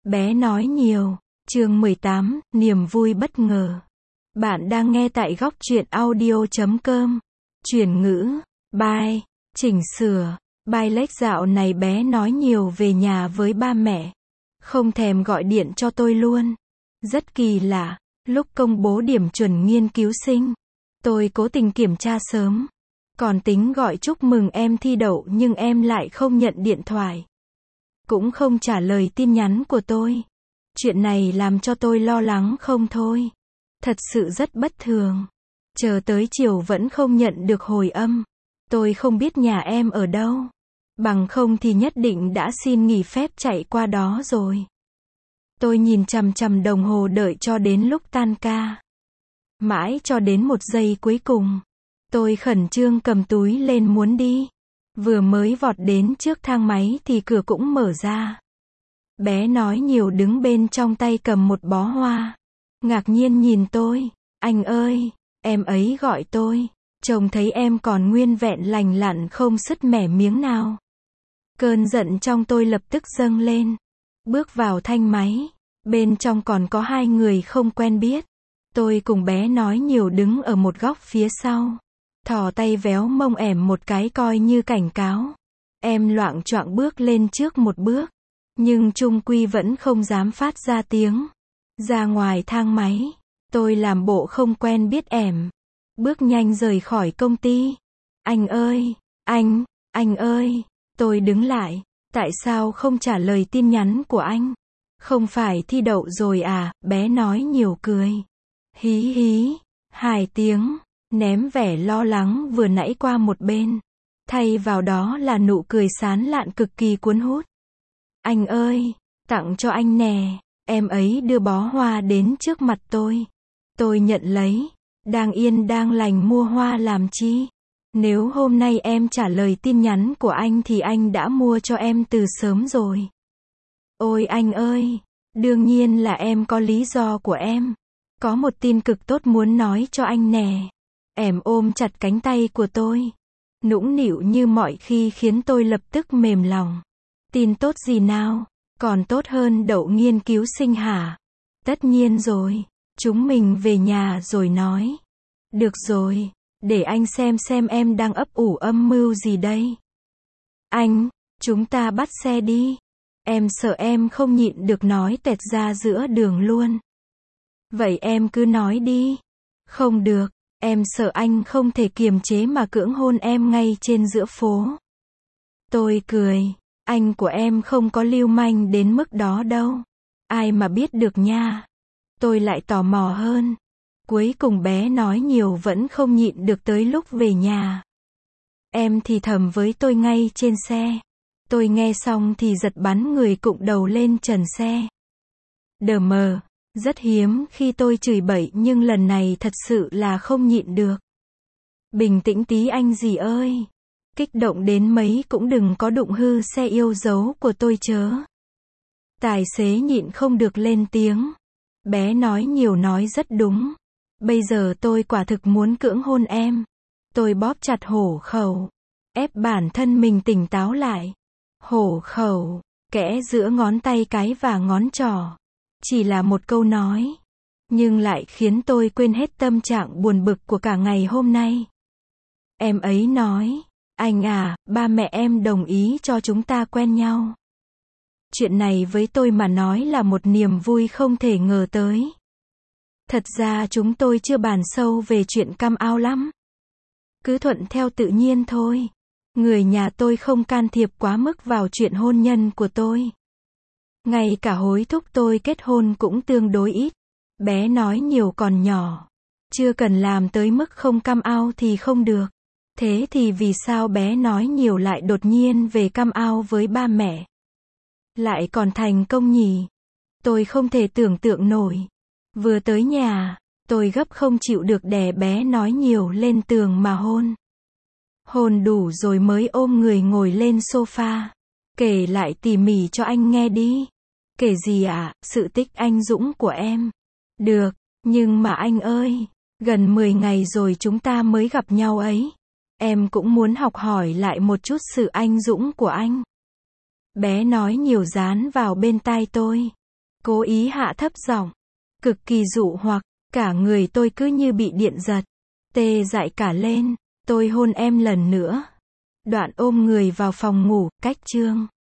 Bé nói nhiều. Chương 18, niềm vui bất ngờ. Bạn đang nghe tại góc truyện audio.com. Chuyển ngữ. Bye. Chỉnh sửa. Bye lếch dạo này bé nói nhiều về nhà với ba mẹ. Không thèm gọi điện cho tôi luôn. Rất kỳ lạ. Lúc công bố điểm chuẩn nghiên cứu sinh, tôi cố tình kiểm tra sớm. Còn tính gọi chúc mừng em thi đậu nhưng em lại không nhận điện thoại. Cũng không trả lời tin nhắn của tôi. Chuyện này làm cho tôi lo lắng không thôi. Thật sự rất bất thường. Chờ tới chiều vẫn không nhận được hồi âm. Tôi không biết nhà em ở đâu. Bằng không thì nhất định đã xin nghỉ phép chạy qua đó rồi. Tôi nhìn chằm chằm đồng hồ đợi cho đến lúc tan ca. Mãi cho đến một giây cuối cùng. Tôi khẩn trương cầm túi lên muốn đi. Vừa mới vọt đến trước thang máy thì cửa cũng mở ra. Bé nói nhiều đứng bên trong tay cầm một bó hoa. Ngạc nhiên nhìn tôi. Anh ơi, em ấy gọi tôi. Trông thấy em còn nguyên vẹn lành lặn không sứt mẻ miếng nào. Cơn giận trong tôi lập tức dâng lên. Bước vào thang máy. Bên trong còn có hai người không quen biết. Tôi cùng bé nói nhiều đứng ở một góc phía sau. Thò tay véo mông ẻm một cái coi như cảnh cáo. Em loạng choạng bước lên trước một bước. Nhưng chung quy vẫn không dám phát ra tiếng. Ra ngoài thang máy. Tôi làm bộ không quen biết ẻm. Bước nhanh rời khỏi công ty. Anh ơi, anh ơi. Tôi đứng lại. Tại sao không trả lời tin nhắn của anh? Không phải thi đậu rồi à? Bé nói nhiều cười. Hí hí. 2 tiếng. Ném vẻ lo lắng vừa nãy qua một bên. Thay vào đó là nụ cười sán lạn cực kỳ cuốn hút. Anh ơi, tặng cho anh nè. Em ấy đưa bó hoa đến trước mặt tôi. Tôi nhận lấy. Đang yên đang lành mua hoa làm chi? Nếu hôm nay em trả lời tin nhắn của anh thì anh đã mua cho em từ sớm rồi. Ôi anh ơi, đương nhiên là em có lý do của em. Có một tin cực tốt muốn nói cho anh nè. Em ôm chặt cánh tay của tôi. Nũng nịu như mọi khi khiến tôi lập tức mềm lòng. Tin tốt gì nào? Còn tốt hơn đậu nghiên cứu sinh hả? Tất nhiên rồi. Chúng mình về nhà rồi nói. Được rồi. Để anh xem em đang ấp ủ âm mưu gì đây. Anh, chúng ta bắt xe đi. Em sợ em không nhịn được nói tẹt ra giữa đường luôn. Vậy em cứ nói đi. Không được. Em sợ anh không thể kiềm chế mà cưỡng hôn em ngay trên giữa phố. Tôi cười. Anh của em không có lưu manh đến mức đó đâu. Ai mà biết được nha. Tôi lại tò mò hơn. Cuối cùng bé nói nhiều vẫn không nhịn được tới lúc về nhà. Em thì thầm với tôi ngay trên xe. Tôi nghe xong thì giật bắn người cụng đầu lên trần xe. Đờ mờ. Rất hiếm khi tôi chửi bậy nhưng lần này thật sự là không nhịn được. Bình tĩnh tí anh gì ơi. Kích động đến mấy cũng đừng có đụng hư xe yêu dấu của tôi chớ. Tài xế nhịn không được lên tiếng. Bé nói nhiều nói rất đúng. Bây giờ tôi quả thực muốn cưỡng hôn em. Tôi bóp chặt hổ khẩu. Ép bản thân mình tỉnh táo lại. Hổ khẩu. Kẽ giữa ngón tay cái và ngón trỏ. Chỉ là một câu nói. Nhưng lại khiến tôi quên hết tâm trạng buồn bực của cả ngày hôm nay. Em ấy nói. Anh à, ba mẹ em đồng ý cho chúng ta quen nhau. Chuyện này với tôi mà nói là một niềm vui không thể ngờ tới. Thật ra chúng tôi chưa bàn sâu về chuyện come out lắm. Cứ thuận theo tự nhiên thôi. Người nhà tôi không can thiệp quá mức vào chuyện hôn nhân của tôi. Ngay cả hối thúc tôi kết hôn cũng tương đối ít. Bé nói nhiều còn nhỏ. Chưa cần làm tới mức không come out thì không được. Thế thì vì sao bé nói nhiều lại đột nhiên về come out với ba mẹ? Lại còn thành công nhỉ? Tôi không thể tưởng tượng nổi. Vừa tới nhà, tôi gấp không chịu được đè bé nói nhiều lên tường mà hôn. Hôn đủ rồi mới ôm người ngồi lên sofa. Kể lại tỉ mỉ cho anh nghe đi. Kể gì ạ? Sự tích anh dũng của em. Được, nhưng mà anh ơi, gần 10 ngày rồi chúng ta mới gặp nhau ấy. Em cũng muốn học hỏi lại một chút sự anh dũng của anh. Bé nói nhiều dán vào bên tai tôi. cố ý hạ thấp giọng. Cực kỳ dụ hoặc, cả người tôi cứ như bị điện giật. Tê dại cả lên, tôi hôn em lần nữa. Đoạn ôm người vào phòng ngủ, cách chương.